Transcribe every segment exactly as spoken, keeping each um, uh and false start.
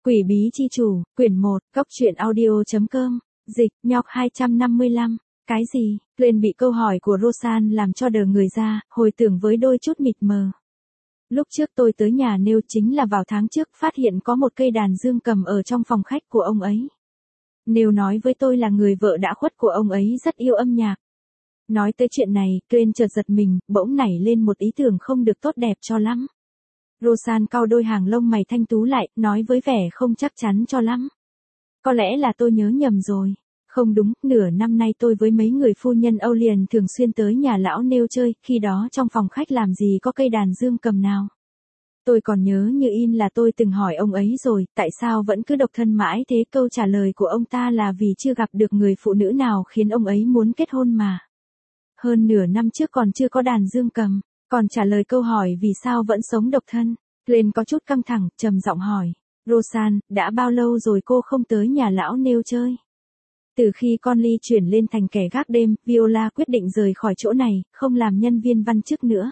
Quỷ bí chi chủ, quyển một, góc truyện audio.com, dịch, nhọc hai trăm năm mươi lăm. Cái gì? Glenn bị câu hỏi của Roseanne làm cho đờ người ra, hồi tưởng với đôi chút mịt mờ. Lúc trước tôi tới nhà Neil chính là vào tháng trước phát hiện có một cây đàn dương cầm ở trong phòng khách của ông ấy. Neil nói với tôi là người vợ đã khuất của ông ấy rất yêu âm nhạc. Nói tới chuyện này, Glenn chợt giật mình, bỗng nảy lên một ý tưởng không được tốt đẹp cho lắm. Roseanne cau đôi hàng lông mày thanh tú lại, nói với vẻ không chắc chắn cho lắm. Có lẽ là tôi nhớ nhầm rồi. Không đúng, nửa năm nay tôi với mấy người phu nhân Âu liền thường xuyên tới nhà lão Neil chơi, khi đó trong phòng khách làm gì có cây đàn dương cầm nào. Tôi còn nhớ như in là tôi từng hỏi ông ấy rồi, tại sao vẫn cứ độc thân mãi thế, câu trả lời của ông ta là vì chưa gặp được người phụ nữ nào khiến ông ấy muốn kết hôn mà. Hơn nửa năm trước còn chưa có đàn dương cầm, còn trả lời câu hỏi vì sao vẫn sống độc thân. Glenn có chút căng thẳng, trầm giọng hỏi, Roseanne, đã bao lâu rồi cô không tới nhà lão Neil chơi? Từ khi Conley chuyển lên thành kẻ gác đêm, Viola quyết định rời khỏi chỗ này, không làm nhân viên văn chức nữa.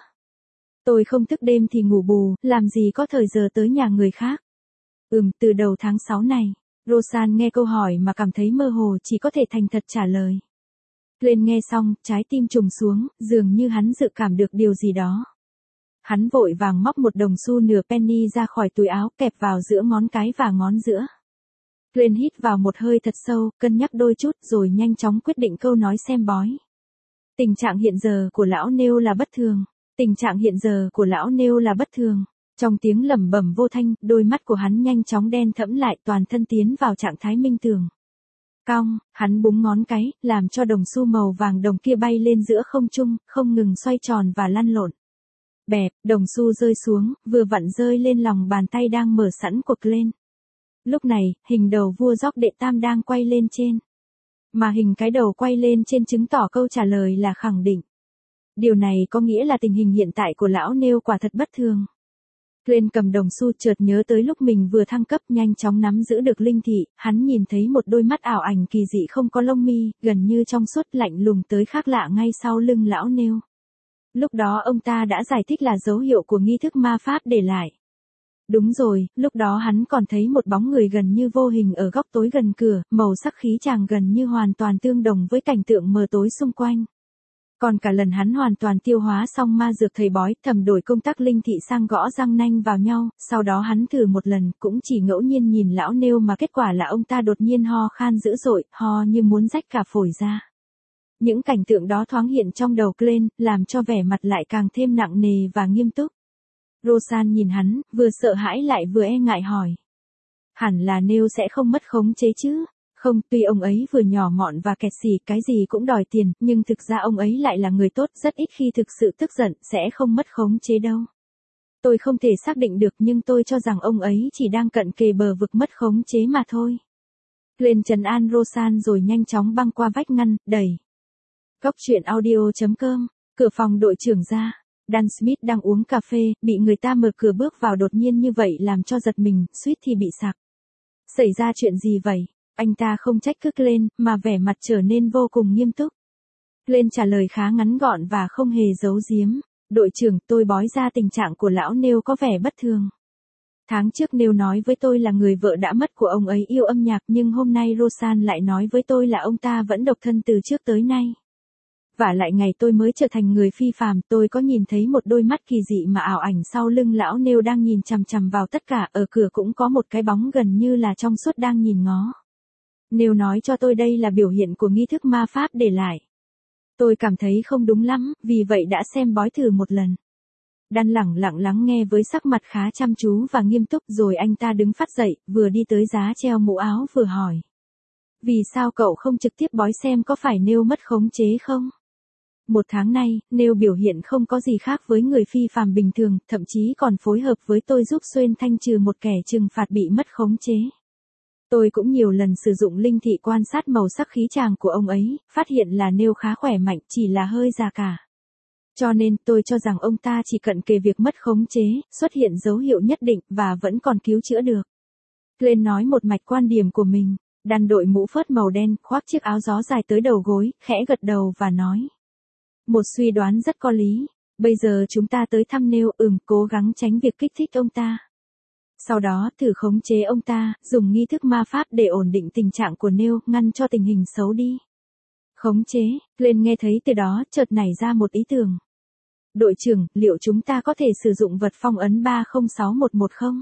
Tôi không thức đêm thì ngủ bù, làm gì có thời giờ tới nhà người khác. Ừm, từ đầu tháng sáu này. Roseanne nghe câu hỏi mà cảm thấy mơ hồ, chỉ có thể thành thật trả lời. Glenn nghe xong, trái tim trùng xuống, dường như hắn dự cảm được điều gì đó. Hắn vội vàng móc một đồng xu nửa penny ra khỏi túi áo, kẹp vào giữa ngón cái và ngón giữa. Glenn hít vào một hơi thật sâu, cân nhắc đôi chút rồi nhanh chóng quyết định câu nói xem bói. Tình trạng hiện giờ của lão Neil là bất thường. Tình trạng hiện giờ của lão Neil là bất thường. Trong tiếng lẩm bẩm vô thanh, đôi mắt của hắn nhanh chóng đen thẫm lại, toàn thân tiến vào trạng thái minh tưởng. Cong, hắn búng ngón cái, làm cho đồng xu màu vàng đồng kia bay lên giữa không trung, không ngừng xoay tròn và lăn lộn. Bẹp, đồng xu rơi xuống, vừa vặn rơi lên lòng bàn tay đang mở sẵn của Glenn. Lúc này, hình đầu vua Gióc đệ tam đang quay lên trên. Mà hình cái đầu quay lên trên chứng tỏ câu trả lời là khẳng định. Điều này có nghĩa là tình hình hiện tại của lão Neil quả thật bất thường. Glenn cầm đồng xu chợt nhớ tới lúc mình vừa thăng cấp, nhanh chóng nắm giữ được linh thị, hắn nhìn thấy một đôi mắt ảo ảnh kỳ dị không có lông mi, gần như trong suốt, lạnh lùng tới khác lạ ngay sau lưng lão Neil. Lúc đó ông ta đã giải thích là dấu hiệu của nghi thức ma pháp để lại. Đúng rồi, lúc đó hắn còn thấy một bóng người gần như vô hình ở góc tối gần cửa, màu sắc khí chàng gần như hoàn toàn tương đồng với cảnh tượng mờ tối xung quanh. Còn cả lần hắn hoàn toàn tiêu hóa xong ma dược thầy bói, thầm đổi công tắc linh thị sang gõ răng nanh vào nhau, sau đó hắn thử một lần, cũng chỉ ngẫu nhiên nhìn lão Neil mà kết quả là ông ta đột nhiên ho khan dữ dội, ho như muốn rách cả phổi ra. Những cảnh tượng đó thoáng hiện trong đầu Glenn, làm cho vẻ mặt lại càng thêm nặng nề và nghiêm túc. Roseanne nhìn hắn, vừa sợ hãi lại vừa e ngại hỏi. Hẳn là Neil sẽ không mất khống chế chứ? Không, tuy ông ấy vừa nhỏ mọn và kẹt xỉ, cái gì cũng đòi tiền, nhưng thực ra ông ấy lại là người tốt, rất ít khi thực sự tức giận, sẽ không mất khống chế đâu. Tôi không thể xác định được, nhưng tôi cho rằng ông ấy chỉ đang cận kề bờ vực mất khống chế mà thôi. Glenn trấn an Roseanne rồi nhanh chóng băng qua vách ngăn, đẩy. Góc truyện audio.com, cửa phòng đội trưởng ra. Dan Smith đang uống cà phê, bị người ta mở cửa bước vào đột nhiên như vậy làm cho giật mình, suýt thì bị sặc. Xảy ra chuyện gì vậy? Anh ta không trách cứ Glenn, mà vẻ mặt trở nên vô cùng nghiêm túc. Glenn trả lời khá ngắn gọn và không hề giấu giếm. Đội trưởng, tôi bói ra tình trạng của lão Neil có vẻ bất thường. Tháng trước Neil nói với tôi là người vợ đã mất của ông ấy yêu âm nhạc, nhưng hôm nay Roseanne lại nói với tôi là ông ta vẫn độc thân từ trước tới nay. Vả lại ngày tôi mới trở thành người phi phàm, tôi có nhìn thấy một đôi mắt kỳ dị mà ảo ảnh sau lưng lão Neil đang nhìn chằm chằm vào tất cả, ở cửa cũng có một cái bóng gần như là trong suốt đang nhìn ngó. Neil nói cho tôi đây là biểu hiện của nghi thức ma pháp để lại. Tôi cảm thấy không đúng lắm, vì vậy đã xem bói thử một lần. Dan lẳng lặng lắng nghe với sắc mặt khá chăm chú và nghiêm túc, rồi anh ta đứng phắt dậy, vừa đi tới giá treo mũ áo vừa hỏi. Vì sao cậu không trực tiếp bói xem có phải Neil mất khống chế không? Một tháng nay, Neil biểu hiện không có gì khác với người phi phàm bình thường, thậm chí còn phối hợp với tôi giúp Xuyên thanh trừ một kẻ trừng phạt bị mất khống chế. Tôi cũng nhiều lần sử dụng linh thị quan sát màu sắc khí chàng của ông ấy, phát hiện là Neil khá khỏe mạnh, chỉ là hơi già cả. Cho nên tôi cho rằng ông ta chỉ cận kề việc mất khống chế, xuất hiện dấu hiệu nhất định và vẫn còn cứu chữa được. Glenn nói một mạch quan điểm của mình. Dan đội mũ phớt màu đen, khoác chiếc áo gió dài tới đầu gối, khẽ gật đầu và nói. Một suy đoán rất có lý. Bây giờ chúng ta tới thăm Neil, ừm, cố gắng tránh việc kích thích ông ta. Sau đó, thử khống chế ông ta, dùng nghi thức ma pháp để ổn định tình trạng của Neil, ngăn cho tình hình xấu đi. Khống chế, Glenn nghe thấy từ đó, chợt nảy ra một ý tưởng. Đội trưởng, liệu chúng ta có thể sử dụng vật phong ấn ba không sáu một một không?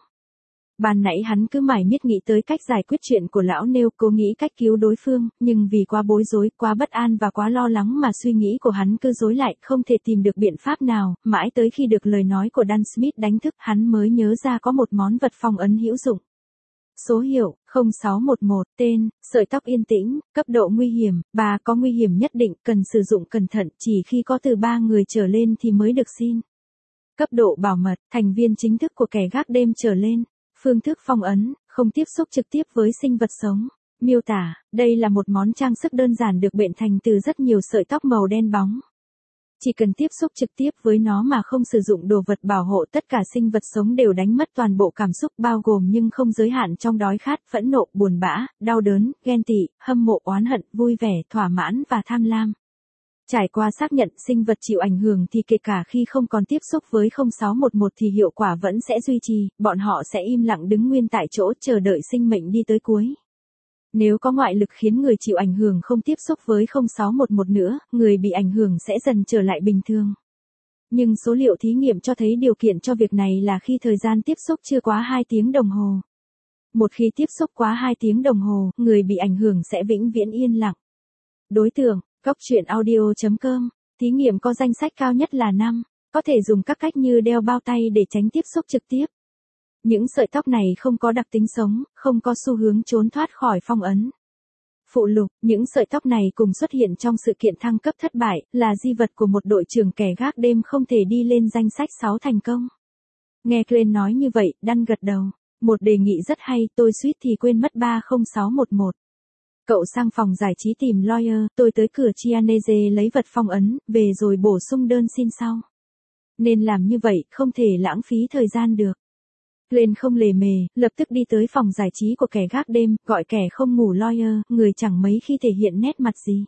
Ban nãy hắn cứ mải miết nghĩ tới cách giải quyết chuyện của lão Neil, cố nghĩ cách cứu đối phương, nhưng vì quá bối rối, quá bất an và quá lo lắng mà suy nghĩ của hắn cứ rối lại, không thể tìm được biện pháp nào, mãi tới khi được lời nói của Dan Smith đánh thức, hắn mới nhớ ra có một món vật phong ấn hữu dụng. Số hiệu, không sáu một một, tên, sợi tóc yên tĩnh, cấp độ nguy hiểm, ba có nguy hiểm nhất định, cần sử dụng cẩn thận, chỉ khi có từ ba người trở lên thì mới được xin. Cấp độ bảo mật, thành viên chính thức của kẻ gác đêm trở lên. Phương thức phong ấn, không tiếp xúc trực tiếp với sinh vật sống. Miêu tả, đây là một món trang sức đơn giản được bện thành từ rất nhiều sợi tóc màu đen bóng. Chỉ cần tiếp xúc trực tiếp với nó mà không sử dụng đồ vật bảo hộ, tất cả sinh vật sống đều đánh mất toàn bộ cảm xúc, bao gồm nhưng không giới hạn trong đói khát, phẫn nộ, buồn bã, đau đớn, ghen tị, hâm mộ, oán hận, vui vẻ, thỏa mãn và tham lam. Trải qua xác nhận sinh vật chịu ảnh hưởng thì kể cả khi không còn tiếp xúc với không sáu một một thì hiệu quả vẫn sẽ duy trì, bọn họ sẽ im lặng đứng nguyên tại chỗ chờ đợi sinh mệnh đi tới cuối. Nếu có ngoại lực khiến người chịu ảnh hưởng không tiếp xúc với không sáu một một nữa, người bị ảnh hưởng sẽ dần trở lại bình thường. Nhưng số liệu thí nghiệm cho thấy điều kiện cho việc này là khi thời gian tiếp xúc chưa quá hai tiếng đồng hồ. Một khi tiếp xúc quá hai tiếng đồng hồ, người bị ảnh hưởng sẽ vĩnh viễn yên lặng. Đối tượng, Góc truyện audio chấm com, thí nghiệm có danh sách cao nhất là năm, có thể dùng các cách như đeo bao tay để tránh tiếp xúc trực tiếp. Những sợi tóc này không có đặc tính sống, không có xu hướng trốn thoát khỏi phong ấn. Phụ lục, những sợi tóc này cùng xuất hiện trong sự kiện thăng cấp thất bại, là di vật của một đội trưởng kẻ gác đêm không thể đi lên danh sách sáu thành công. Nghe Glenn nói như vậy, Dan gật đầu. Một đề nghị rất hay, tôi suýt thì quên mất ba không sáu một một. Cậu sang phòng giải trí tìm Lawyer, tôi tới cửa Chianese lấy vật phong ấn, về rồi bổ sung đơn xin sau. Nên làm như vậy, không thể lãng phí thời gian được. Glenn không lề mề, lập tức đi tới phòng giải trí của kẻ gác đêm, gọi kẻ không ngủ Lawyer, người chẳng mấy khi thể hiện nét mặt gì.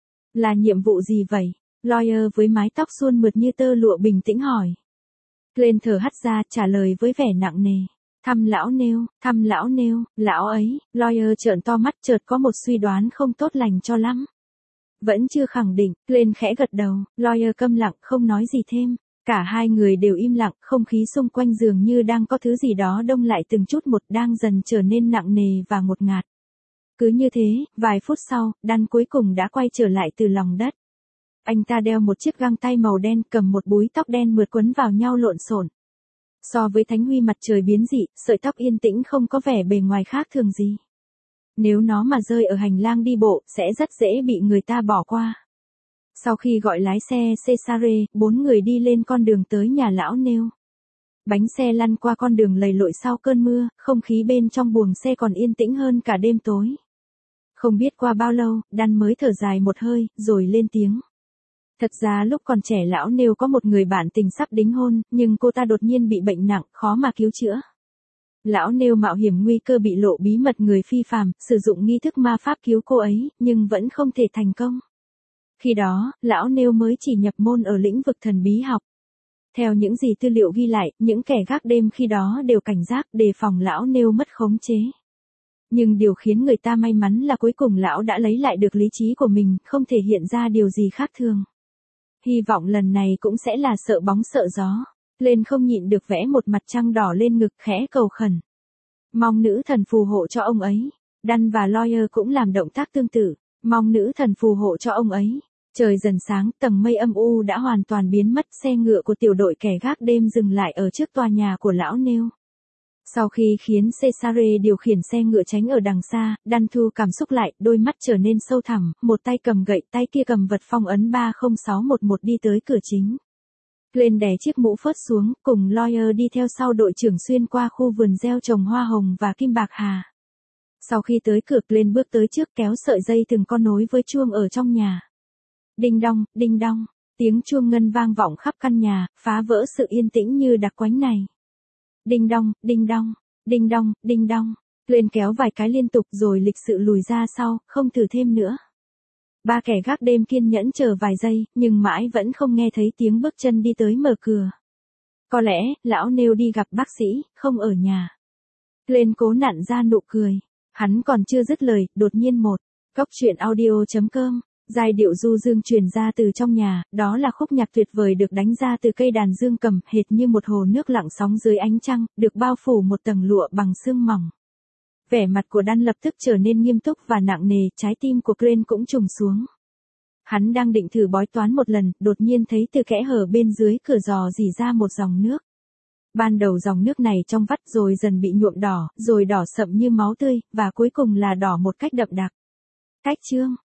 Là nhiệm vụ gì vậy? Lawyer với mái tóc suôn mượt như tơ lụa bình tĩnh hỏi. Glenn thở hắt ra, trả lời với vẻ nặng nề. Thăm lão Neil, thăm lão Neil, lão ấy, Lawyer trợn to mắt, chợt có một suy đoán không tốt lành cho lắm. Vẫn chưa khẳng định, Glenn khẽ gật đầu, Lawyer câm lặng không nói gì thêm. Cả hai người đều im lặng, không khí xung quanh dường như đang có thứ gì đó đông lại từng chút một, đang dần trở nên nặng nề và ngột ngạt. Cứ như thế, vài phút sau, Dan cuối cùng đã quay trở lại từ lòng đất. Anh ta đeo một chiếc găng tay màu đen, cầm một búi tóc đen mượt quấn vào nhau lộn xộn. So với thánh huy mặt trời biến dị, sợi tóc yên tĩnh không có vẻ bề ngoài khác thường gì. Nếu nó mà rơi ở hành lang đi bộ, sẽ rất dễ bị người ta bỏ qua. Sau khi gọi lái xe Cesare, bốn người đi lên con đường tới nhà lão Neil. Bánh xe lăn qua con đường lầy lội sau cơn mưa, không khí bên trong buồng xe còn yên tĩnh hơn cả đêm tối. Không biết qua bao lâu, Dan mới thở dài một hơi, rồi lên tiếng. Thật ra lúc còn trẻ lão Neil có một người bạn tình sắp đính hôn, nhưng cô ta đột nhiên bị bệnh nặng, khó mà cứu chữa. Lão Neil mạo hiểm nguy cơ bị lộ bí mật người phi phàm, sử dụng nghi thức ma pháp cứu cô ấy, nhưng vẫn không thể thành công. Khi đó, lão Neil mới chỉ nhập môn ở lĩnh vực thần bí học. Theo những gì tư liệu ghi lại, những kẻ gác đêm khi đó đều cảnh giác đề phòng lão Neil mất khống chế. Nhưng điều khiến người ta may mắn là cuối cùng lão đã lấy lại được lý trí của mình, không thể hiện ra điều gì khác thường. Hy vọng lần này cũng sẽ là sợ bóng sợ gió. Lên không nhịn được vẽ một mặt trăng đỏ lên ngực, khẽ cầu khẩn. Mong nữ thần phù hộ cho ông ấy. Dan và Lawyer cũng làm động tác tương tự. Mong nữ thần phù hộ cho ông ấy. Trời dần sáng, tầng mây âm u đã hoàn toàn biến mất, xe ngựa của tiểu đội kẻ gác đêm dừng lại ở trước tòa nhà của lão Neil. Sau khi khiến Cesare điều khiển xe ngựa tránh ở đằng xa, Dan thu cảm xúc lại, đôi mắt trở nên sâu thẳm, một tay cầm gậy, tay kia cầm vật phong ấn ba không sáu một một đi tới cửa chính. Glenn đè chiếc mũ phớt xuống, cùng Lawyer đi theo sau đội trưởng xuyên qua khu vườn gieo trồng hoa hồng và kim bạc hà. Sau khi tới cửa, Glenn bước tới trước, kéo sợi dây từng con nối với chuông ở trong nhà. Đinh đong, đinh đong, tiếng chuông ngân vang vọng khắp căn nhà, phá vỡ sự yên tĩnh như đặc quánh này. Đinh đong, đinh đong, đinh đong, đinh đong, Glenn kéo vài cái liên tục rồi lịch sự lùi ra sau, không thử thêm nữa. Ba kẻ gác đêm kiên nhẫn chờ vài giây, nhưng mãi vẫn không nghe thấy tiếng bước chân đi tới mở cửa. Có lẽ, lão Neil đi gặp bác sĩ, không ở nhà. Glenn cố nặn ra nụ cười. Hắn còn chưa dứt lời, đột nhiên một. Cốc truyện audio.com. Giai điệu du dương truyền ra từ trong nhà, đó là khúc nhạc tuyệt vời được đánh ra từ cây đàn dương cầm, hệt như một hồ nước lặng sóng dưới ánh trăng, được bao phủ một tầng lụa bằng sương mỏng. Vẻ mặt của Dan lập tức trở nên nghiêm túc và nặng nề, trái tim của Glenn cũng trùng xuống. Hắn đang định thử bói toán một lần, đột nhiên thấy từ kẽ hở bên dưới cửa giò rỉ ra một dòng nước. Ban đầu dòng nước này trong vắt rồi dần bị nhuộm đỏ, rồi đỏ sậm như máu tươi, và cuối cùng là đỏ một cách đậm đặc. Cách chương